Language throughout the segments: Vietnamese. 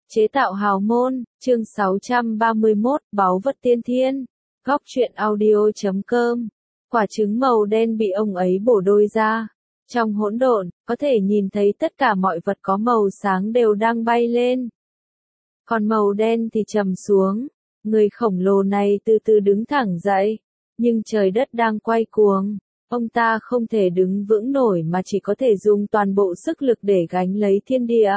Chế tạo hào môn, chương 631, báu vật tiên thiên. Góc truyện audio.com. Quả trứng màu đen bị ông ấy bổ đôi ra. Trong hỗn độn, có thể nhìn thấy tất cả mọi vật có màu sáng đều đang bay lên. Còn màu đen thì trầm xuống. Người khổng lồ này từ từ đứng thẳng dậy. Nhưng trời đất đang quay cuồng. Ông ta không thể đứng vững nổi mà chỉ có thể dùng toàn bộ sức lực để gánh lấy thiên địa.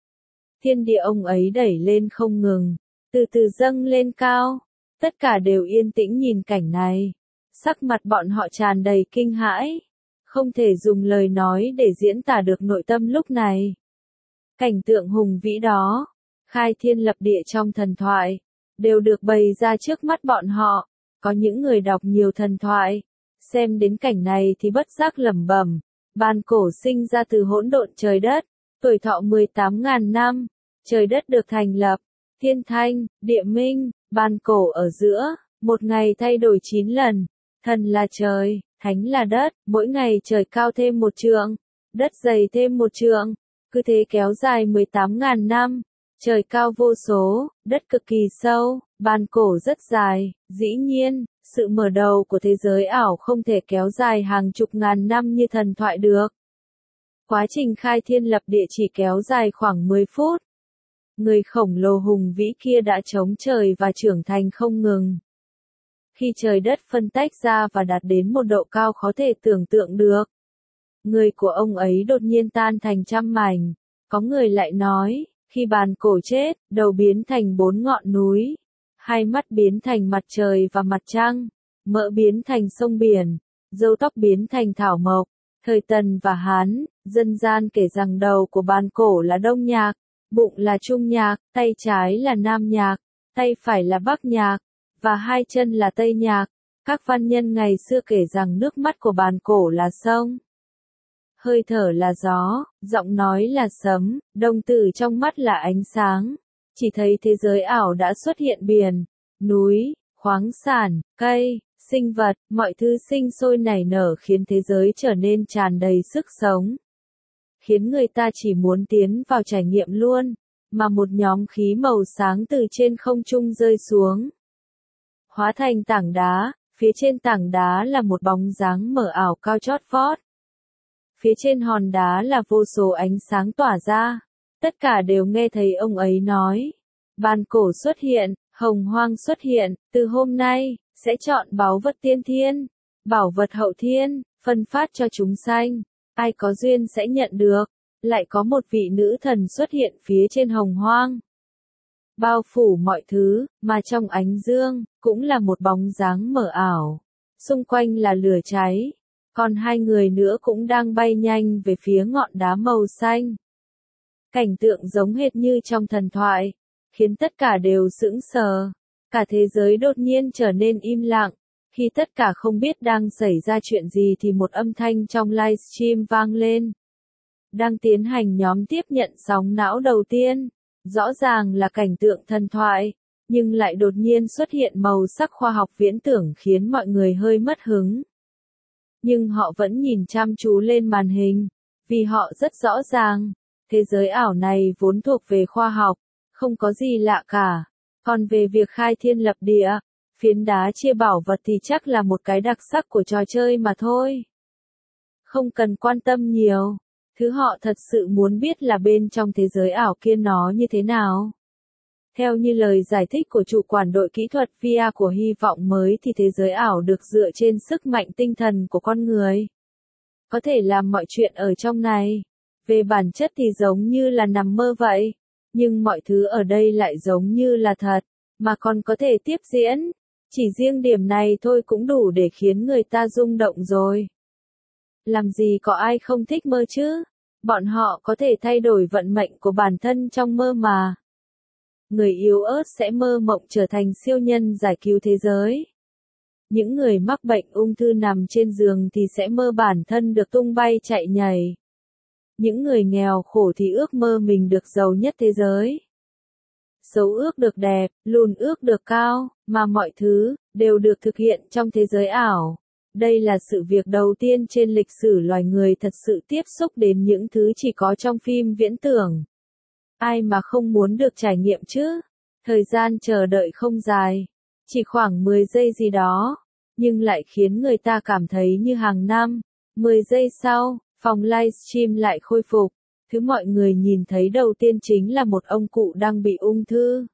Thiên địa ông ấy đẩy lên không ngừng, từ từ dâng lên cao. Tất cả đều yên tĩnh nhìn cảnh này. Sắc mặt bọn họ tràn đầy kinh hãi. Không thể dùng lời nói để diễn tả được nội tâm lúc này. Cảnh tượng hùng vĩ đó, khai thiên lập địa trong thần thoại, đều được bày ra trước mắt bọn họ. Có những người đọc nhiều thần thoại, xem đến cảnh này thì bất giác lẩm bẩm. Bàn cổ sinh ra từ hỗn độn trời đất, tuổi thọ 18.000 năm, trời đất được thành lập, thiên thanh, địa minh, bàn cổ ở giữa, một ngày thay đổi 9 lần, thần là trời, thánh là đất, mỗi ngày trời cao thêm một trượng, đất dày thêm một trượng, cứ thế kéo dài 18.000 năm, trời cao vô số, đất cực kỳ sâu, bàn cổ rất dài, dĩ nhiên, sự mở đầu của thế giới ảo không thể kéo dài hàng chục ngàn năm như thần thoại được. Quá trình khai thiên lập địa chỉ kéo dài khoảng 10 phút. Người khổng lồ hùng vĩ kia đã chống trời và trưởng thành không ngừng. Khi trời đất phân tách ra và đạt đến một độ cao khó thể tưởng tượng được, người của ông ấy đột nhiên tan thành trăm mảnh. Có người lại nói, khi bàn cổ chết, đầu biến thành 4 ngọn núi, hai mắt biến thành mặt trời và mặt trăng, mỡ biến thành sông biển, râu tóc biến thành thảo mộc. Thời Tần và Hán, dân gian kể rằng đầu của bàn cổ là Đông Nhạc, bụng là Trung Nhạc, tay trái là Nam Nhạc, tay phải là Bắc Nhạc, và hai chân là Tây Nhạc. Các văn nhân ngày xưa kể rằng nước mắt của bàn cổ là sông, hơi thở là gió, giọng nói là sấm, đồng tử trong mắt là ánh sáng. Chỉ thấy thế giới ảo đã xuất hiện biển, núi, khoáng sản, cây, sinh vật, mọi thứ sinh sôi nảy nở khiến thế giới trở nên tràn đầy sức sống. Khiến người ta chỉ muốn tiến vào trải nghiệm luôn, mà một nhóm khí màu sáng từ trên không trung rơi xuống. Hóa thành tảng đá, phía trên tảng đá là một bóng dáng mờ ảo cao chót vót. Phía trên hòn đá là vô số ánh sáng tỏa ra. Tất cả đều nghe thấy ông ấy nói. Bàn cổ xuất hiện, hồng hoang xuất hiện, từ hôm nay, sẽ chọn báu vật tiên thiên, bảo vật hậu thiên, phân phát cho chúng sanh. Ai có duyên sẽ nhận được. Lại có một vị nữ thần xuất hiện phía trên hồng hoang, bao phủ mọi thứ, mà trong ánh dương, cũng là một bóng dáng mờ ảo. Xung quanh là lửa cháy. Còn hai người nữa cũng đang bay nhanh về phía ngọn đá màu xanh. Cảnh tượng giống hệt như trong thần thoại, khiến tất cả đều sững sờ. Cả thế giới đột nhiên trở nên im lặng. Khi tất cả không biết đang xảy ra chuyện gì thì một âm thanh trong livestream vang lên. Đang tiến hành nhóm tiếp nhận sóng não đầu tiên. Rõ ràng là cảnh tượng thần thoại, nhưng lại đột nhiên xuất hiện màu sắc khoa học viễn tưởng khiến mọi người hơi mất hứng. Nhưng họ vẫn nhìn chăm chú lên màn hình, vì họ rất rõ ràng, thế giới ảo này vốn thuộc về khoa học, không có gì lạ cả. Còn về việc khai thiên lập địa, phiến đá chia bảo vật thì chắc là một cái đặc sắc của trò chơi mà thôi. Không cần quan tâm nhiều, thứ họ thật sự muốn biết là bên trong thế giới ảo kia nó như thế nào. Theo như lời giải thích của chủ quản đội kỹ thuật VR của Hy vọng mới thì thế giới ảo được dựa trên sức mạnh tinh thần của con người. Có thể làm mọi chuyện ở trong này. Về bản chất thì giống như là nằm mơ vậy. Nhưng mọi thứ ở đây lại giống như là thật, mà còn có thể tiếp diễn. Chỉ riêng điểm này thôi cũng đủ để khiến người ta rung động rồi. Làm gì có ai không thích mơ chứ? Bọn họ có thể thay đổi vận mệnh của bản thân trong mơ mà. Người yếu ớt sẽ mơ mộng trở thành siêu nhân giải cứu thế giới. Những người mắc bệnh ung thư nằm trên giường thì sẽ mơ bản thân được tung bay chạy nhảy. Những người nghèo khổ thì ước mơ mình được giàu nhất thế giới. Xấu ước được đẹp, lùn ước được cao, mà mọi thứ đều được thực hiện trong thế giới ảo. Đây là sự việc đầu tiên trên lịch sử loài người thật sự tiếp xúc đến những thứ chỉ có trong phim viễn tưởng. Ai mà không muốn được trải nghiệm chứ? Thời gian chờ đợi không dài, chỉ khoảng 10 giây gì đó, nhưng lại khiến người ta cảm thấy như hàng năm. 10 giây sau, phòng livestream lại khôi phục. Thứ mọi người nhìn thấy đầu tiên chính là một ông cụ đang bị ung thư.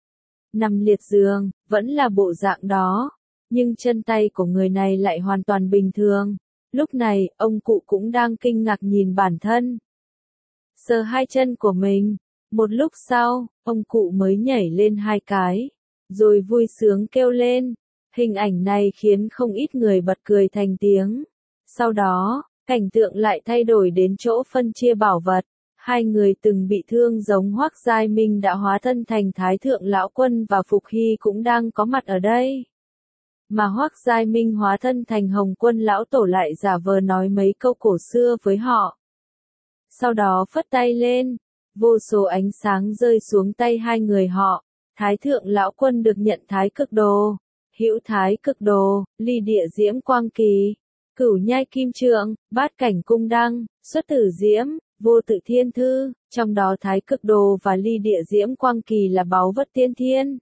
Nằm liệt giường, vẫn là bộ dạng đó, nhưng chân tay của người này lại hoàn toàn bình thường. Lúc này, ông cụ cũng đang kinh ngạc nhìn bản thân. Sờ hai chân của mình. Một lúc sau, ông cụ mới nhảy lên hai cái, rồi vui sướng kêu lên. Hình ảnh này khiến không ít người bật cười thành tiếng. Sau đó, cảnh tượng lại thay đổi đến chỗ phân chia bảo vật. Hai người từng bị thương giống Hoắc Giai Minh đã hóa thân thành Thái Thượng Lão Quân và Phục Hy cũng đang có mặt ở đây. Mà Hoắc Giai Minh hóa thân thành Hồng Quân Lão Tổ lại giả vờ nói mấy câu cổ xưa với họ. Sau đó phất tay lên, vô số ánh sáng rơi xuống tay hai người họ. Thái Thượng Lão Quân được nhận Thái Cực Đồ, Hữu Thái Cực Đồ, Ly Địa Diễm Quang Kỳ, Cửu Nhai Kim Trượng, Bát Cảnh Cung Đăng, Xuất Tử Diễm, Vô Tự Thiên Thư, trong đó Thái Cực Đồ và Ly Địa Diễm Quang Kỳ là báu vật tiên thiên.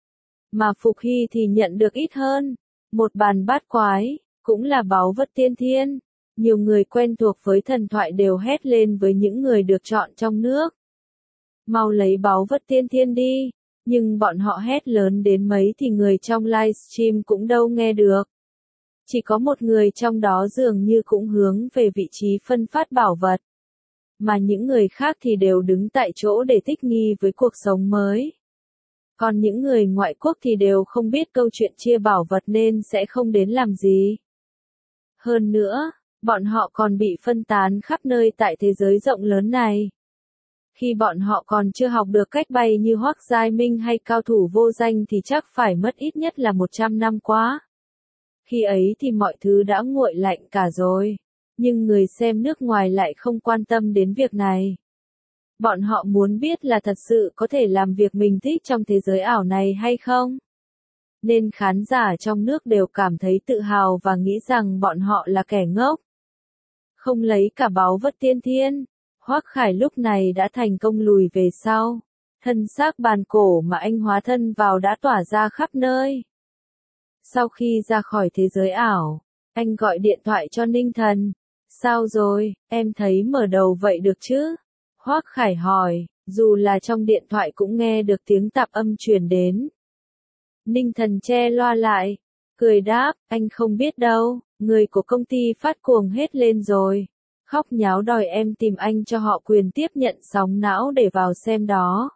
Mà Phục Hy thì nhận được ít hơn, một bàn bát quái, cũng là báu vật tiên thiên. Nhiều người quen thuộc với thần thoại đều hét lên với những người được chọn trong nước. Mau lấy báu vật tiên thiên đi, nhưng bọn họ hét lớn đến mấy thì người trong livestream cũng đâu nghe được. Chỉ có một người trong đó dường như cũng hướng về vị trí phân phát bảo vật. Mà những người khác thì đều đứng tại chỗ để thích nghi với cuộc sống mới. Còn những người ngoại quốc thì đều không biết câu chuyện chia bảo vật nên sẽ không đến làm gì. Hơn nữa, bọn họ còn bị phân tán khắp nơi tại thế giới rộng lớn này. Khi bọn họ còn chưa học được cách bay như Hoắc Giai Minh hay cao thủ vô danh thì chắc phải mất ít nhất là 100 năm quá. Khi ấy thì mọi thứ đã nguội lạnh cả rồi. Nhưng người xem nước ngoài lại không quan tâm đến việc này. Bọn họ muốn biết là thật sự có thể làm việc mình thích trong thế giới ảo này hay không. Nên khán giả trong nước đều cảm thấy tự hào và nghĩ rằng bọn họ là kẻ ngốc. Không lấy cả báu vật tiên thiên, Hoắc Khải lúc này đã thành công lùi về sau. Thân xác bàn cổ mà anh hóa thân vào đã tỏa ra khắp nơi. Sau khi ra khỏi thế giới ảo, anh gọi điện thoại cho Ninh Thần. Sao rồi, em thấy mở đầu vậy được chứ? Hoắc Khải hỏi, dù là trong điện thoại cũng nghe được tiếng tạp âm truyền đến. Ninh Thần che loa lại, cười đáp, anh không biết đâu, người của công ty phát cuồng hết lên rồi. Khóc nháo đòi em tìm anh cho họ quyền tiếp nhận sóng não để vào xem đó.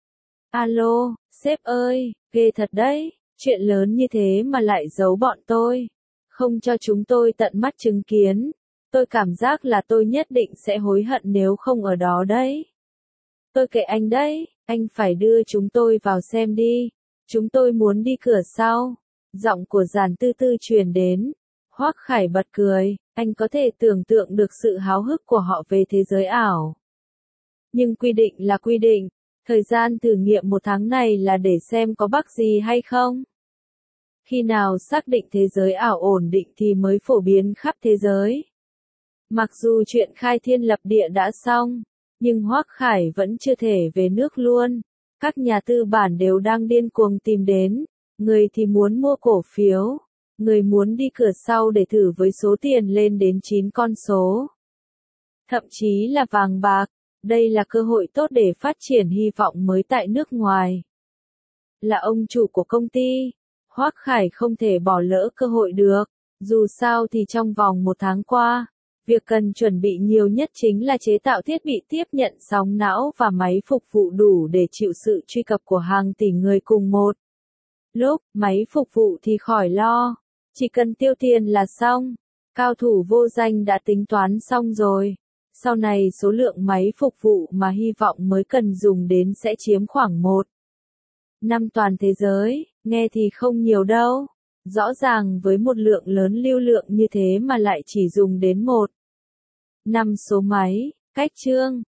Alo, sếp ơi, ghê thật đấy, chuyện lớn như thế mà lại giấu bọn tôi. Không cho chúng tôi tận mắt chứng kiến. Tôi cảm giác là tôi nhất định sẽ hối hận nếu không ở đó đấy. Tôi kệ anh đấy, anh phải đưa chúng tôi vào xem đi. Chúng tôi muốn đi cửa sau. Giọng của Giản Tư Tư truyền đến. Hoắc Khải bật cười, anh có thể tưởng tượng được sự háo hức của họ về thế giới ảo. Nhưng quy định là quy định, thời gian thử nghiệm 1 tháng này là để xem có bug gì hay không. Khi nào xác định thế giới ảo ổn định thì mới phổ biến khắp thế giới. Mặc dù chuyện khai thiên lập địa đã xong, nhưng Hoắc Khải vẫn chưa thể về nước luôn. Các nhà tư bản đều đang điên cuồng tìm đến, người thì muốn mua cổ phiếu, người muốn đi cửa sau để thử với số tiền lên đến 9 con số. Thậm chí là vàng bạc, đây là cơ hội tốt để phát triển hy vọng mới tại nước ngoài. Là ông chủ của công ty, Hoắc Khải không thể bỏ lỡ cơ hội được, dù sao thì trong vòng 1 tháng qua, việc cần chuẩn bị nhiều nhất chính là chế tạo thiết bị tiếp nhận sóng não và máy phục vụ đủ để chịu sự truy cập của hàng tỷ người cùng một lúc. Máy phục vụ thì khỏi lo, chỉ cần tiêu tiền là xong. Cao thủ vô danh đã tính toán xong rồi. Sau này số lượng máy phục vụ mà hy vọng mới cần dùng đến sẽ chiếm khoảng 1/5 toàn thế giới, nghe thì không nhiều đâu. Rõ ràng với một lượng lớn lưu lượng như thế mà lại chỉ dùng đến 1/5 số máy. Cách chương